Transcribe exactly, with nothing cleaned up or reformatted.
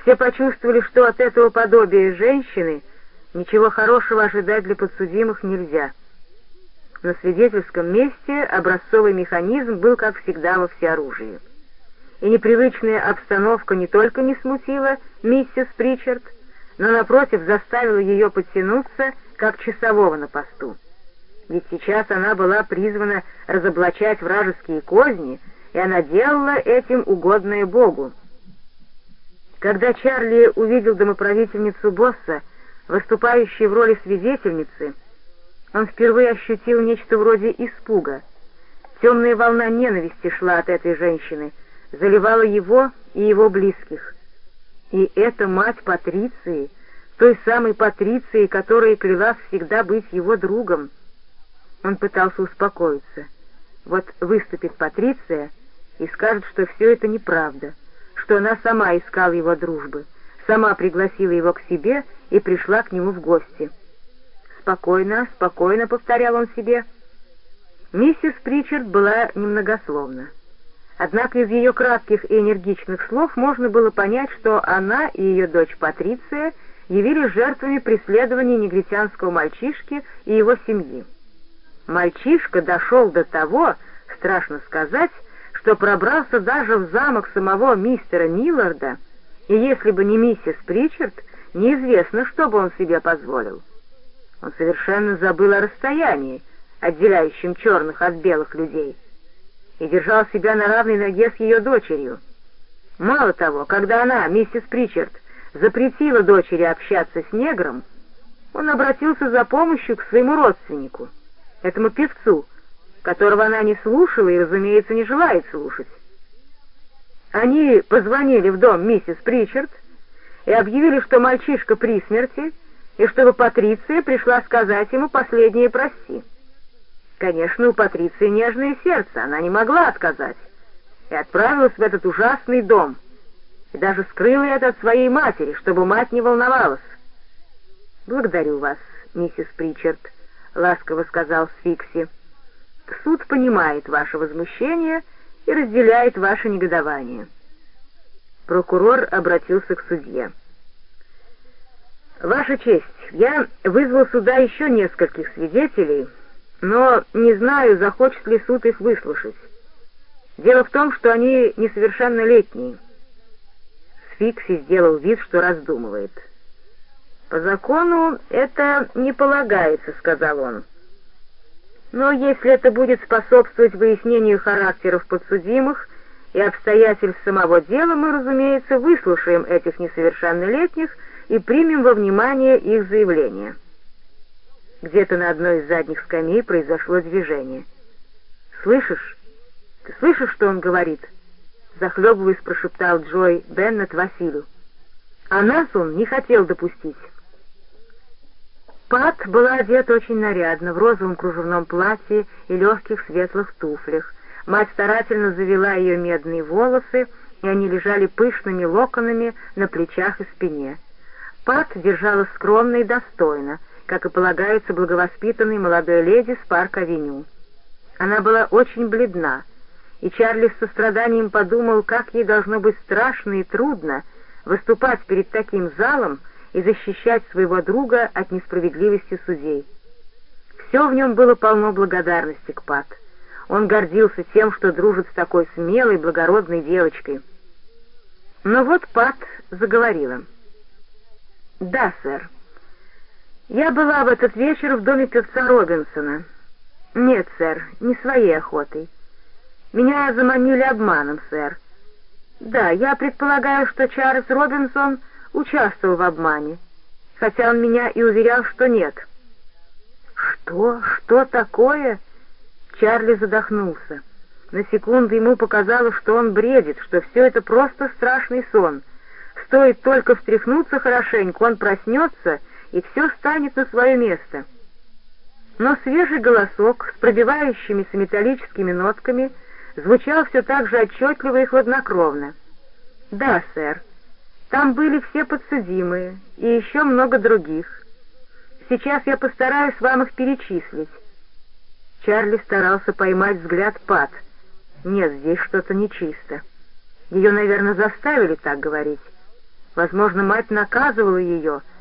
Все почувствовали, что от этого подобия женщины ничего хорошего ожидать для подсудимых нельзя. На свидетельском месте образцовый механизм был, как всегда, во всеоружии. И непривычная обстановка не только не смутила миссис Причард, но, напротив, заставила ее подтянуться, как часового на посту. Ведь сейчас она была призвана разоблачать вражеские козни, и она делала этим угодное Богу. Когда Чарли увидел домоправительницу босса, выступающей в роли свидетельницы, он впервые ощутил нечто вроде испуга. Темная волна ненависти шла от этой женщины, заливала его и его близких. И эта мать Патриции, той самой Патриции, которая клялась всегда быть его другом. Он пытался успокоиться. Вот выступит Патриция и скажет, что все это неправда, что она сама искала его дружбы, сама пригласила его к себе и пришла к нему в гости. «Спокойно, спокойно», — повторял он себе. Миссис Причард была немногословна. Однако из ее кратких и энергичных слов можно было понять, что она и ее дочь Патриция явились жертвами преследования негритянского мальчишки и его семьи. Мальчишка дошел до того, страшно сказать, что пробрался даже в замок самого мистера Милларда, и если бы не миссис Причард, неизвестно, что бы он себе позволил. Он совершенно забыл о расстоянии, отделяющем черных от белых людей, и держал себя на равной ноге с ее дочерью. Мало того, когда она, миссис Причард, запретила дочери общаться с негром, он обратился за помощью к своему родственнику, этому певцу, которого она не слушала и, разумеется, не желает слушать. Они позвонили в дом миссис Причард и объявили, что мальчишка при смерти, и чтобы Патриция пришла сказать ему последнее «прости». Конечно, у Патриции нежное сердце, она не могла отказать, и отправилась в этот ужасный дом, и даже скрыла это от своей матери, чтобы мать не волновалась. «Благодарю вас, миссис Причард», — ласково сказал Сфикси. «Суд понимает ваше возмущение и разделяет ваше негодование». Прокурор обратился к судье. «Ваша честь, я вызвал сюда еще нескольких свидетелей, но не знаю, захочет ли суд их выслушать. Дело в том, что они несовершеннолетние». Сфикси сделал вид, что раздумывает. «По закону это не полагается», — сказал он. «Но если это будет способствовать выяснению характеров подсудимых и обстоятельств самого дела, мы, разумеется, выслушаем этих несовершеннолетних и примем во внимание их заявления». Где-то на одной из задних скамей произошло движение. «Слышишь? Ты слышишь, что он говорит?» Захлебываясь, прошептал Джой Беннет Василию. «А нас он не хотел допустить». Пат была одета очень нарядно, в розовом кружевном платье и легких светлых туфлях. Мать старательно завела ее медные волосы, и они лежали пышными локонами на плечах и спине. Пат держалась скромно и достойно, как и полагается благовоспитанной молодой леди с Парк-авеню. Она была очень бледна, и Чарли с состраданием подумал, как ей должно быть страшно и трудно выступать перед таким залом и защищать своего друга от несправедливости судей. Все в нем было полно благодарности к Пат. Он гордился тем, что дружит с такой смелой, благородной девочкой. Но вот Пат заговорила. «Да, сэр. Я была в этот вечер в доме певца Робинсона. Нет, сэр, не своей охотой. Меня заманили обманом, сэр. Да, я предполагаю, что Чарльз Робинсон участвовал в обмане, хотя он меня и уверял, что нет». «Что? Что такое?» Чарли задохнулся. На секунду ему показалось, что он бредит, что все это просто страшный сон. Стоит только встряхнуться хорошенько, он проснется, и все станет на свое место. Но свежий голосок с пробивающимися металлическими нотками звучал все так же отчетливо и хладнокровно. «Да, сэр, там были все подсудимые, и еще много других. Сейчас я постараюсь вам их перечислить». Чарли старался поймать взгляд Пат. Нет, здесь что-то нечисто. Ее, наверное, заставили так говорить. Возможно, мать наказывала ее,